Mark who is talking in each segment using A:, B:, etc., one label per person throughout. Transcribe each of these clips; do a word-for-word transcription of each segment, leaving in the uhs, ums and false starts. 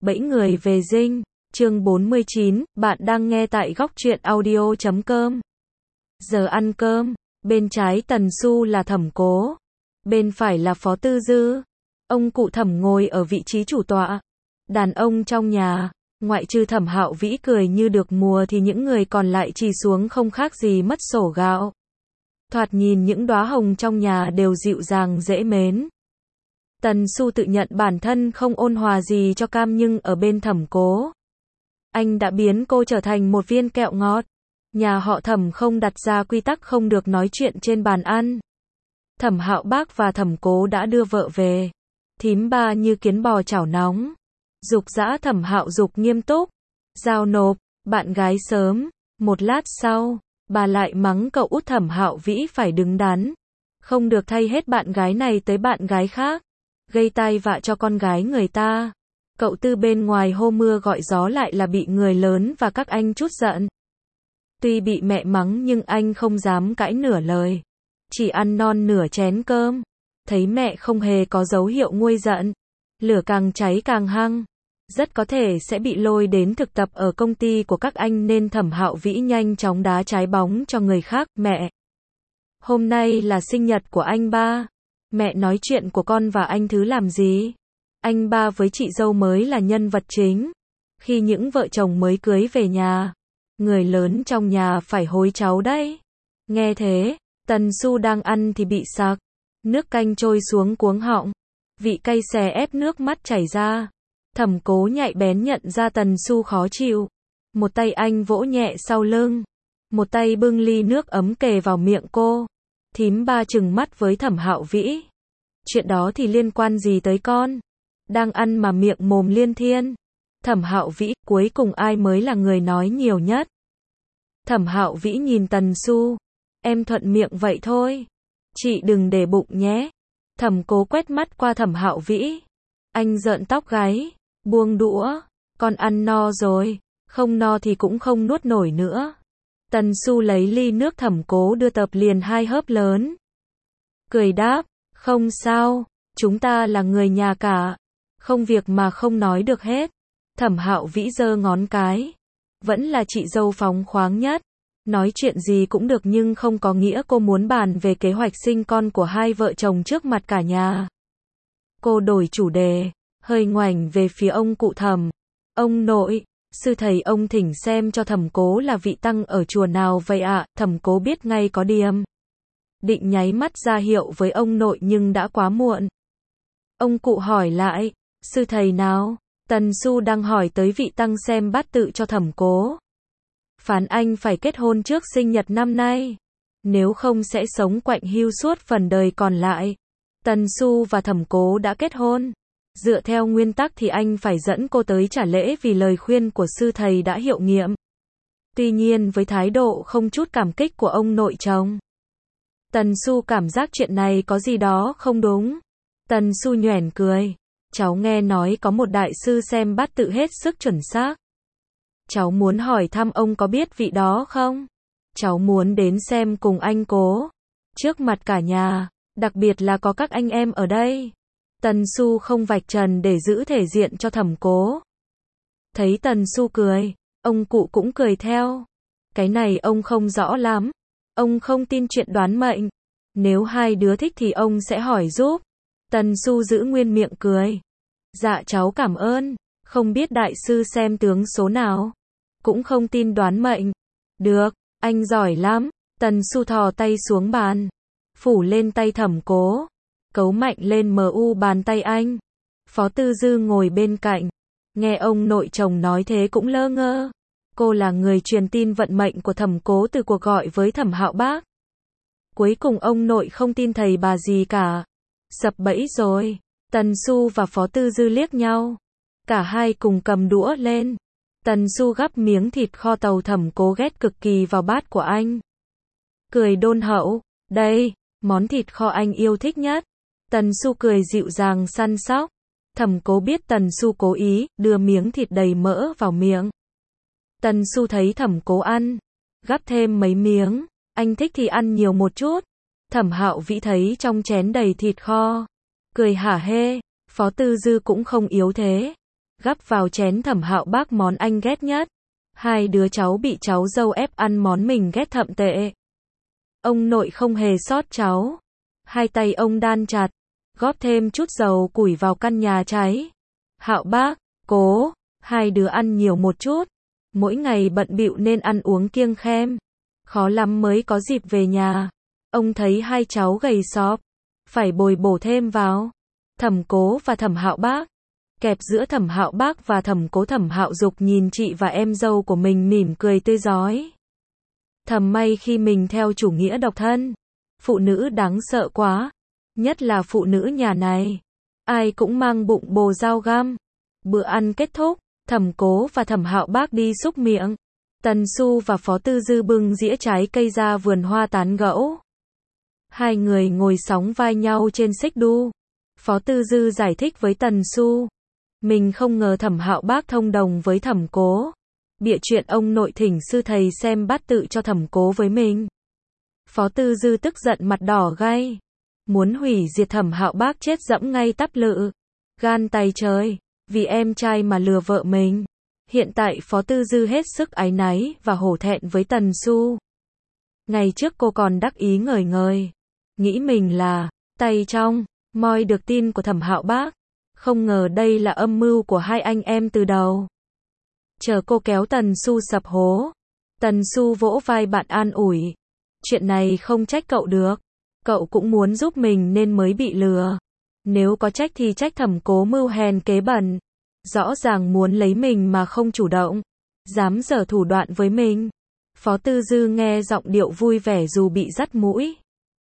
A: Bẫy người về dinh, chương bốn mươi chín, bạn đang nghe tại góc truyện audio chấm com. Giờ ăn cơm, bên trái Tần Xu là Thẩm Cố, bên phải là Phó Tư Dư. Ông cụ Thẩm ngồi ở vị trí chủ tọa. Đàn ông trong nhà, ngoại trừ Thẩm Hạo Vĩ cười như được mùa thì những người còn lại trì xuống không khác gì mất sổ gạo. Thoạt nhìn những đóa hồng trong nhà đều dịu dàng dễ mến. Tần Xu tự nhận bản thân không ôn hòa gì cho Cam, nhưng ở bên Thẩm Cố, anh đã biến cô trở thành một viên kẹo ngọt. Nhà họ Thẩm không đặt ra quy tắc không được nói chuyện trên bàn ăn. Thẩm Hạo Bác và Thẩm Cố đã đưa vợ về. Thím ba như kiến bò chảo nóng. Dục dã Thẩm Hạo dục nghiêm túc. Giao nộp, bạn gái sớm. Một lát sau, bà lại mắng cậu út Thẩm Hạo Vĩ phải đứng đắn. Không được thay hết bạn gái này tới bạn gái khác. Gây tai vạ cho con gái người ta. Cậu Tư bên ngoài hô mưa gọi gió lại là bị người lớn và các anh trút giận. Tuy bị mẹ mắng nhưng anh không dám cãi nửa lời. Chỉ ăn non nửa chén cơm. Thấy mẹ không hề có dấu hiệu nguôi giận. Lửa càng cháy càng hăng. Rất có thể sẽ bị lôi đến thực tập ở công ty của các anh nên Thẩm Hạo Vĩ nhanh chóng đá trái bóng cho người khác. Mẹ, hôm nay là sinh nhật của anh ba. Mẹ nói chuyện của con và anh Thứ làm gì? Anh ba với chị dâu mới là nhân vật chính. Khi những vợ chồng mới cưới về nhà, người lớn trong nhà phải hối cháu đấy. Nghe thế, Tần Xu đang ăn thì bị sặc. Nước canh trôi xuống cuống họng. Vị cay xè ép nước mắt chảy ra. Thẩm Cố nhạy bén nhận ra Tần Xu khó chịu. Một tay anh vỗ nhẹ sau lưng. Một tay bưng ly nước ấm kề vào miệng cô. Thím ba trừng mắt với Thẩm Hạo Vĩ. Chuyện đó thì liên quan gì tới con? Đang ăn mà miệng mồm liên thiên. Thẩm Hạo Vĩ, cuối cùng ai mới là người nói nhiều nhất? Thẩm Hạo Vĩ nhìn Tần Xu. Em thuận miệng vậy thôi. Chị đừng để bụng nhé. Thẩm Cố quét mắt qua Thẩm Hạo Vĩ. Anh rợn tóc gáy. Buông đũa. Con ăn no rồi. Không no thì cũng không nuốt nổi nữa. Tần Xu lấy ly nước Thẩm Cố đưa tập liền hai hớp lớn. Cười đáp. Không sao. Chúng ta là người nhà cả. Không việc mà không nói được hết. Thẩm Hạo Vĩ giơ ngón cái. Vẫn là chị dâu phóng khoáng nhất. Nói chuyện gì cũng được nhưng không có nghĩa cô muốn bàn về kế hoạch sinh con của hai vợ chồng trước mặt cả nhà. Cô đổi chủ đề, hơi ngoảnh về phía ông cụ Thẩm. Ông nội, sư thầy ông thỉnh xem cho Thẩm Cố là vị tăng ở chùa nào vậy ạ? À? Thẩm Cố biết ngay có điềm. Định nháy mắt ra hiệu với ông nội nhưng đã quá muộn. Ông cụ hỏi lại, sư thầy nào? Tần Xu đang hỏi tới vị tăng xem bát tự cho Thẩm Cố. Phán anh phải kết hôn trước sinh nhật năm nay. Nếu không sẽ sống quạnh hiu suốt phần đời còn lại. Tần Xu và Thẩm Cố đã kết hôn. Dựa theo nguyên tắc thì anh phải dẫn cô tới trả lễ vì lời khuyên của sư thầy đã hiệu nghiệm. Tuy nhiên với thái độ không chút cảm kích của ông nội chồng, Tần Xu cảm giác chuyện này có gì đó không đúng. Tần Xu nhoẻn cười. Cháu nghe nói có một đại sư xem bát tự hết sức chuẩn xác. Cháu muốn hỏi thăm ông có biết vị đó không? Cháu muốn đến xem cùng anh Cố. Trước mặt cả nhà, đặc biệt là có các anh em ở đây. Tần Xu không vạch trần để giữ thể diện cho Thẩm Cố. Thấy Tần Xu cười, ông cụ cũng cười theo. Cái này ông không rõ lắm. Ông không tin chuyện đoán mệnh. Nếu hai đứa thích thì ông sẽ hỏi giúp. Tần Xu giữ nguyên miệng cười. Dạ cháu cảm ơn. Không biết đại sư xem tướng số nào. Cũng không tin đoán mệnh. Được, anh giỏi lắm. Tần Xu thò tay xuống bàn. Phủ lên tay Thẩm Cố. Cấu mạnh lên mờ u bàn tay anh. Phó Tư Dư ngồi bên cạnh. Nghe ông nội chồng nói thế cũng lơ ngơ. Cô là người truyền tin vận mệnh của Thẩm Cố từ cuộc gọi với Thẩm Hạo Bác. Cuối cùng ông nội không tin thầy bà gì cả. Sập bẫy rồi. Tần Xu và Phó Tư Dư liếc nhau. Cả hai cùng cầm đũa lên. Tần Xu gắp miếng thịt kho tàu Thẩm Cố ghét cực kỳ vào bát của anh. Cười đôn hậu. Đây, món thịt kho anh yêu thích nhất. Tần Xu cười dịu dàng săn sóc. Thẩm Cố biết Tần Xu cố ý, đưa miếng thịt đầy mỡ vào miệng. Tần Xu thấy Thẩm Cố ăn. Gắp thêm mấy miếng. Anh thích thì ăn nhiều một chút. Thẩm Hạo Vĩ thấy trong chén đầy thịt kho. Cười hả hê. Phó Tư Dư cũng không yếu thế. gắp vào chén Thẩm Hạo Bác món anh ghét nhất. Hai đứa cháu bị cháu dâu ép ăn món mình ghét thậm tệ. Ông nội không hề sót cháu. Hai tay ông đan chặt, góp thêm chút dầu củi vào căn nhà cháy. Hạo Bác, cố, hai đứa ăn nhiều một chút. Mỗi ngày bận bịu nên ăn uống kiêng khem. Khó lắm mới có dịp về nhà. Ông thấy hai cháu gầy xóp, phải bồi bổ thêm vào. Thẩm Cố và Thẩm Hạo Bác. Kẹp giữa Thẩm Hạo Bác và Thẩm Cố, Thẩm Hạo Dục nhìn chị và em dâu của mình mỉm cười tươi rói. Thầm may khi mình theo chủ nghĩa độc thân. Phụ nữ đáng sợ quá. Nhất là phụ nữ nhà này. Ai cũng mang bụng bồ dao găm. Bữa ăn kết thúc, Thẩm Cố và Thẩm Hạo Bác đi xúc miệng. Tần Xu và Phó Tư Dư bưng dĩa trái cây ra vườn hoa tán gẫu. Hai người ngồi sóng vai nhau trên xích đu. Phó Tư Dư giải thích với Tần Xu. Mình không ngờ Thẩm Hạo Bác thông đồng với Thẩm Cố. Bịa chuyện ông nội thỉnh sư thầy xem bát tự cho Thẩm Cố với mình. Phó Tư Dư tức giận mặt đỏ gay. Muốn hủy diệt Thẩm Hạo Bác chết dẫm ngay tắp lự. Gan tay trời. Vì em trai mà lừa vợ mình. Hiện tại Phó Tư Dư hết sức áy náy và hổ thẹn với Tần Xu. Ngày trước cô còn đắc ý ngời ngời. Nghĩ mình là tay trong, moi được tin của Thẩm Hạo Bác. Không ngờ đây là âm mưu của hai anh em từ đầu. Chờ cô kéo Tần Xu sập hố. Tần Xu vỗ vai bạn an ủi. Chuyện này không trách cậu được. Cậu cũng muốn giúp mình nên mới bị lừa. Nếu có trách thì trách Thẩm Cố mưu hèn kế bẩn. Rõ ràng muốn lấy mình mà không chủ động. Dám giở thủ đoạn với mình. Phó Tư Dư nghe giọng điệu vui vẻ dù bị dắt mũi.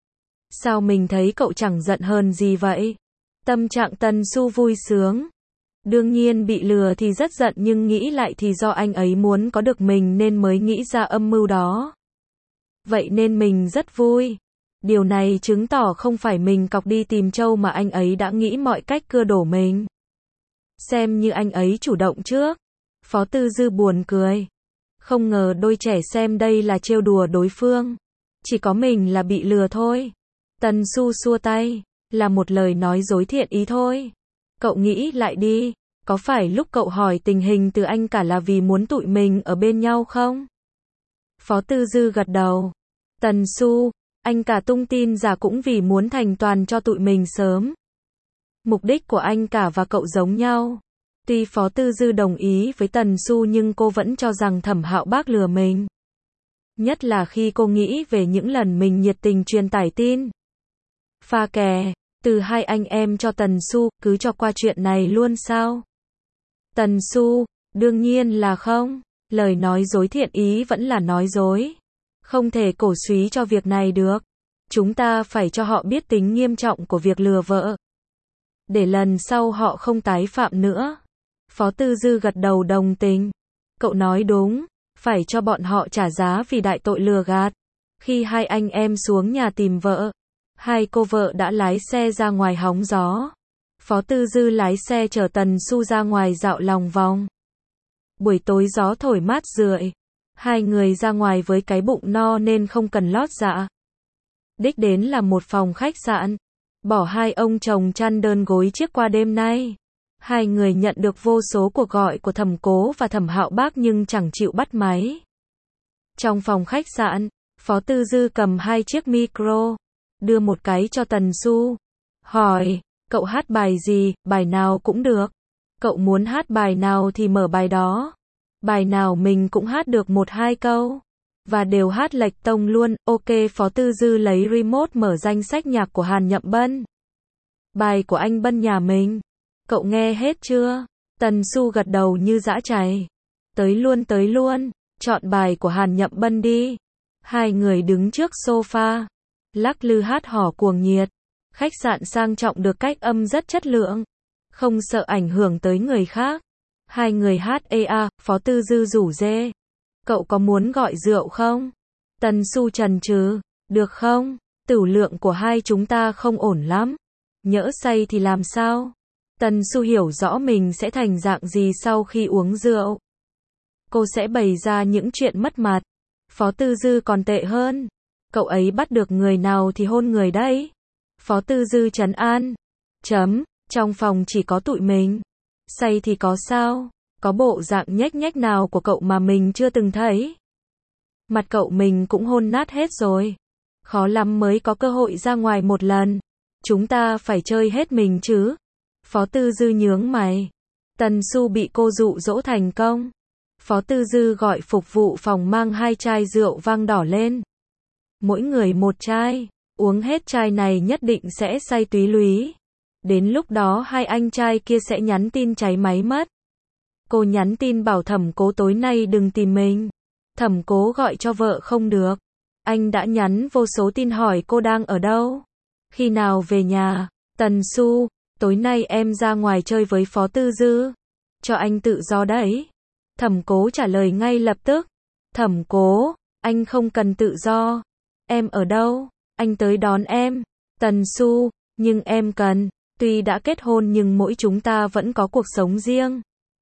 A: Sao mình thấy cậu chẳng giận hờn gì vậy? Tâm trạng Tần Xu vui sướng. Đương nhiên bị lừa thì rất giận, nhưng nghĩ lại thì do anh ấy muốn có được mình nên mới nghĩ ra âm mưu đó. Vậy nên mình rất vui. Điều này chứng tỏ không phải mình cọc đi tìm trâu mà anh ấy đã nghĩ mọi cách cưa đổ mình. Xem như anh ấy chủ động trước. Phó Tư Dư buồn cười. Không ngờ đôi trẻ xem đây là trêu đùa đối phương. Chỉ có mình là bị lừa thôi. Tần Xu xua tay. Là một lời nói dối thiện ý thôi. Cậu nghĩ lại đi. Có phải lúc cậu hỏi tình hình từ anh cả là vì muốn tụi mình ở bên nhau không? Phó Tư Dư gật đầu. Tần Xu, anh cả tung tin giả cũng vì muốn thành toàn cho tụi mình sớm. Mục đích của anh cả và cậu giống nhau. Tuy Phó Tư Dư đồng ý với Tần Xu nhưng cô vẫn cho rằng Thẩm Hạo Bác lừa mình. Nhất là khi cô nghĩ về những lần mình nhiệt tình truyền tải tin. Pha kè, từ hai anh em cho Tần Xu, cứ cho qua chuyện này luôn sao? Tần Xu, đương nhiên là không. Lời nói dối thiện ý vẫn là nói dối. Không thể cổ súy cho việc này được. Chúng ta phải cho họ biết tính nghiêm trọng của việc lừa vợ. Để lần sau họ không tái phạm nữa. Phó Tư Dư gật đầu đồng tình. Cậu nói đúng. Phải cho bọn họ trả giá vì đại tội lừa gạt. Khi hai anh em xuống nhà tìm vợ, hai cô vợ đã lái xe ra ngoài hóng gió. Phó Tư Dư lái xe chở Tần Xu ra ngoài dạo lòng vòng. Buổi tối gió thổi mát rượi. Hai người ra ngoài với cái bụng no nên không cần lót dạ. Đích đến là một phòng khách sạn. Bỏ hai ông chồng chăn đơn gối chiếc qua đêm nay. Hai người nhận được vô số cuộc gọi của Thẩm Cố và Thẩm Hạo Bác nhưng chẳng chịu bắt máy. Trong phòng khách sạn, Phó Tư Dư cầm hai chiếc micro, đưa một cái cho Tần Xu. Hỏi, cậu hát bài gì, bài nào cũng được. Cậu muốn hát bài nào thì mở bài đó. Bài nào mình cũng hát được một hai câu. Và đều hát lệch tông luôn. Ok, Phó Tư Dư lấy remote mở danh sách nhạc của Hàn Nhậm Bân. Bài của anh Bân nhà mình. Cậu nghe hết chưa? Tần Xu gật đầu như dã chày. Tới luôn tới luôn. Chọn bài của Hàn Nhậm Bân đi. Hai người đứng trước sofa. Lắc lư hát hò cuồng nhiệt. Khách sạn sang trọng được cách âm rất chất lượng. Không sợ ảnh hưởng tới người khác. Hai người hát ê a, Phó Tư Dư rủ dê. Cậu có muốn gọi rượu không? Tần Xu chần chừ. Được không? Tửu lượng của hai chúng ta không ổn lắm. Nhỡ say thì làm sao? Tần Xu hiểu rõ mình sẽ thành dạng gì sau khi uống rượu. Cô sẽ bày ra những chuyện mất mặt. Phó Tư Dư còn tệ hơn. Cậu ấy bắt được người nào thì hôn người đấy. Phó Tư Dư trấn an. Chấm, trong phòng chỉ có tụi mình. Say thì có sao? Có bộ dạng nhếch nhếch nào của cậu mà mình chưa từng thấy? Mặt cậu mình cũng hôn nát hết rồi. Khó lắm mới có cơ hội ra ngoài một lần. Chúng ta phải chơi hết mình chứ. Phó Tư Dư nhướng mày. Tần Xu bị cô dụ dỗ thành công. Phó Tư Dư gọi phục vụ phòng mang hai chai rượu vang đỏ lên. Mỗi người một chai. Uống hết chai này nhất định sẽ say túy lúy. Đến lúc đó hai anh trai kia sẽ nhắn tin cháy máy mất. Cô nhắn tin bảo Thẩm Cố tối nay đừng tìm mình. Thẩm Cố gọi cho vợ không được. Anh đã nhắn vô số tin hỏi cô đang ở đâu. Khi nào về nhà? Tần Xu, tối nay em ra ngoài chơi với Phó Tư Dư. Cho anh tự do đấy. Thẩm Cố trả lời ngay lập tức. Thẩm Cố, anh không cần tự do. Em ở đâu? Anh tới đón em. Tần Xu, nhưng em cần. Tuy đã kết hôn nhưng mỗi chúng ta vẫn có cuộc sống riêng.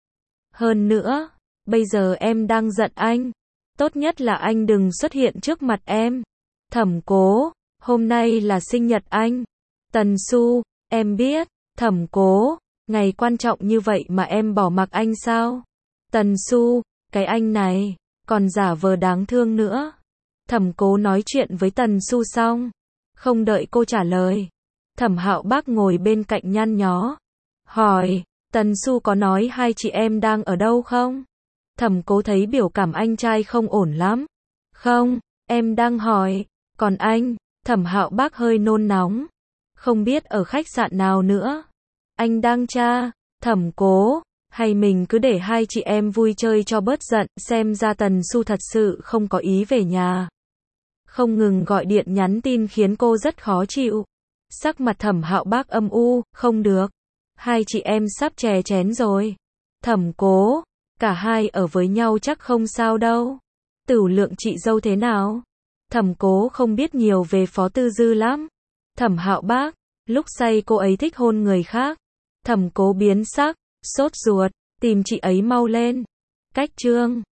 A: Hơn nữa, bây giờ em đang giận anh. Tốt nhất là anh đừng xuất hiện trước mặt em. Thẩm Cố, hôm nay là sinh nhật anh. Tần Xu, em biết. Thẩm Cố, ngày quan trọng như vậy mà em bỏ mặc anh sao? Tần Xu, cái anh này, còn giả vờ đáng thương nữa. Thẩm Cố nói chuyện với Tần Xu xong. Không đợi cô trả lời. Thẩm Hạo Bác ngồi bên cạnh nhăn nhó. Hỏi, Tần Xu có nói hai chị em đang ở đâu không? Thẩm Cố thấy biểu cảm anh trai không ổn lắm. Không, em đang hỏi. Còn anh? Thẩm Hạo Bác hơi nôn nóng. Không biết ở khách sạn nào nữa. Anh đang tra. Thẩm Cố, hay mình cứ để hai chị em vui chơi cho bớt giận, xem ra Tần Xu thật sự không có ý về nhà. Không ngừng gọi điện nhắn tin khiến cô rất khó chịu. Sắc mặt Thẩm Hạo Bác âm u, không được. Hai chị em sắp chè chén rồi. Thẩm Cố, cả hai ở với nhau chắc không sao đâu. Tửu lượng chị dâu thế nào? Thẩm Cố không biết nhiều về Phó Tư Dư lắm. Thẩm Hạo Bác, lúc say cô ấy thích hôn người khác. Thẩm Cố biến sắc, sốt ruột, tìm chị ấy mau lên. Cách chương